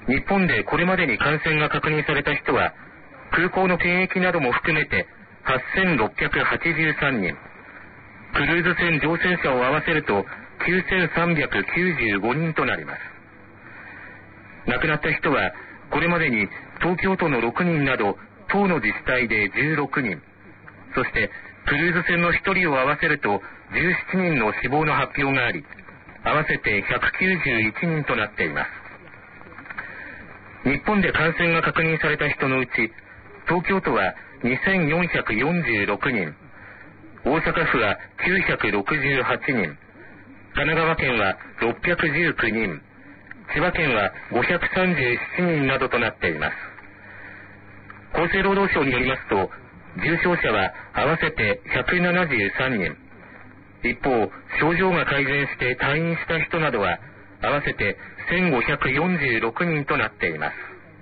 日本でこれまでに感染が確認された人は、空港の検疫なども含めて8683人、クルーズ船乗船者を合わせると9395人となります。亡くなった人は、これまでに東京都の6人など、10の自治体で16人、そしてクルーズ船の1人を合わせると17人の死亡の発表があり、合わせて191人となっています。日本で感染が確認された人のうち、東京都は2446人、大阪府は968人、神奈川県は619人、千葉県は537人などとなっています。厚生労働省によりますと、重症者は合わせて173人、一方、症状が改善して退院した人などは合わせて1546人となっています。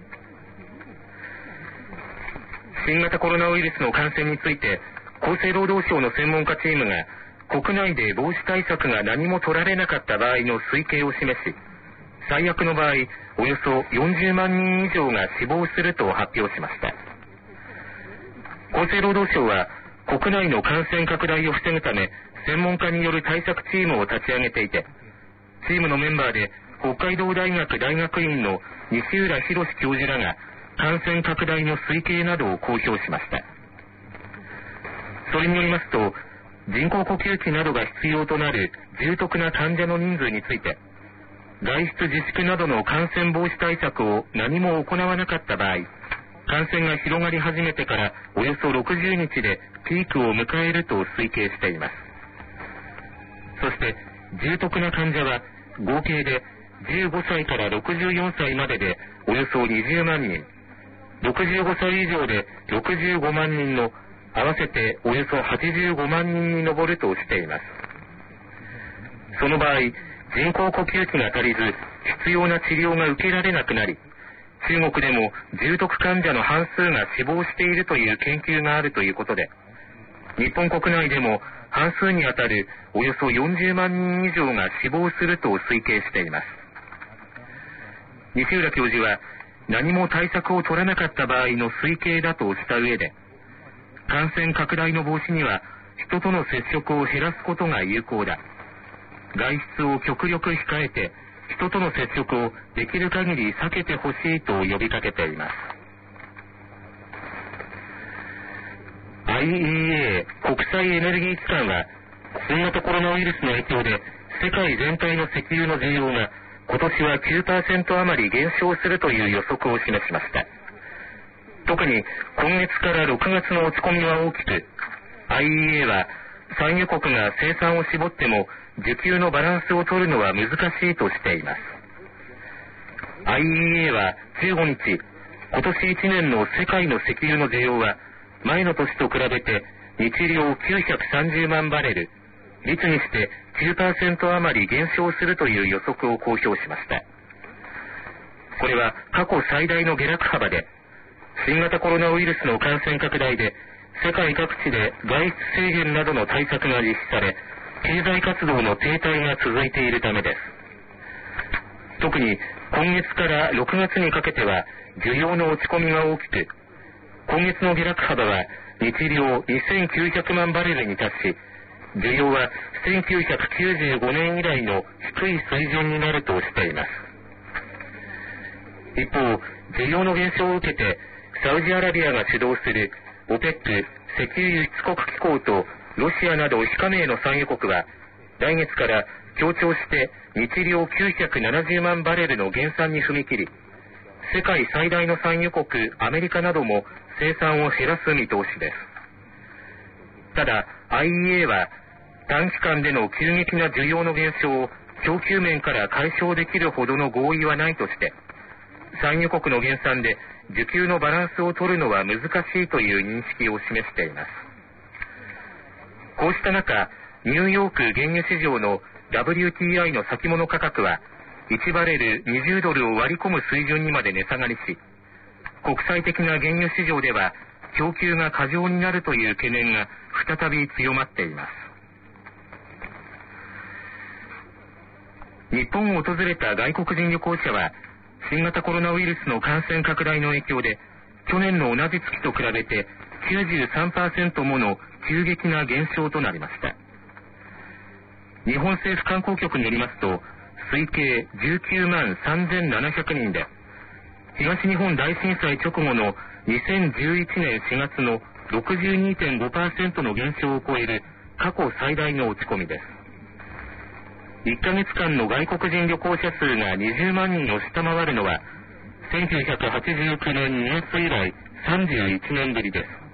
新型コロナウイルスの感染について、厚生労働省の専門家チームが国内で防止対策が何も取られなかった場合の推計を示し、最悪の場合、およそ40万人以上が死亡すると発表しました。厚生労働省は、国内の感染拡大を防ぐため、専門家による対策チームを立ち上げていて、チームのメンバーで、北海道大学大学院の西浦博教授らが、感染拡大の推計などを公表しました。それによりますと、人工呼吸器などが必要となる重篤な患者の人数について、外出自粛などの感染防止対策を何も行わなかった場合、感染が広がり始めてからおよそ60日でピークを迎えると推計しています。そして、重篤な患者は合計で15歳から64歳まででおよそ20万人、65歳以上で65万人の合わせておよそ85万人に上るとしています。その場合、人工呼吸器が足りず、必要な治療が受けられなくなり、中国でも重篤患者の半数が死亡しているという研究があるということで、日本国内でも半数にあたるおよそ40万人以上が死亡すると推計しています。西浦教授は、何も対策を取らなかった場合の推計だとした上で、感染拡大の防止には人との接触を減らすことが有効だ。外出を極力控えて、人との接触をできる限り避けてほしいと呼びかけています。IEA 国際エネルギー機関は、新型コロナウイルスの影響で世界全体の石油の需要が今年は 9% 余り減少するという予測を示しました。特に今月から6月の落ち込みは大きく、IEA は産油国が生産を絞っても需給のバランスを取るのは難しいとしています。IEA は15日、今年1年の世界の石油の需要は前の年と比べて日量930万バレル、率にして 9% 余り減少するという予測を公表しました。これは過去最大の下落幅で、新型コロナウイルスの感染拡大で世界各地で外出制限などの対策が実施され、経済活動の停滞が続いているためです。特に今月から6月にかけては需要の落ち込みが大きく、今月の下落幅は日量2900万バレルに達し、需要は1995年以来の低い水準になるとしています。一方、需要の減少を受けて、サウジアラビアが主導する OPEC 石油輸出国機構とロシアなど非加盟の産油国は、来月から協調して日量970万バレルの減産に踏み切り、世界最大の産油国アメリカなども生産を減らす見通しです。ただ IEA は短期間での急激な需要の減少を供給面から解消できるほどの合意はないとして、産油国の減産で需給のバランスを取るのは難しいという認識を示しています。こうした中、ニューヨーク原油市場の WTI の先物価格は1バレル20ドルを割り込む水準にまで値下がりし、国際的な原油市場では供給が過剰になるという懸念が再び強まっています。日本を訪れた外国人旅行者は新型コロナウイルスの感染拡大の影響で、去年の同じ月と比べて 93% もの急激な減少となりました。日本政府観光局によりますと、推計19万3700人で、東日本大震災直後の2011年4月の 62.5% の減少を超える過去最大の落ち込みです。1ヶ月間の外国人旅行者数が20万人を下回るのは、1989年2月以来31年ぶりです。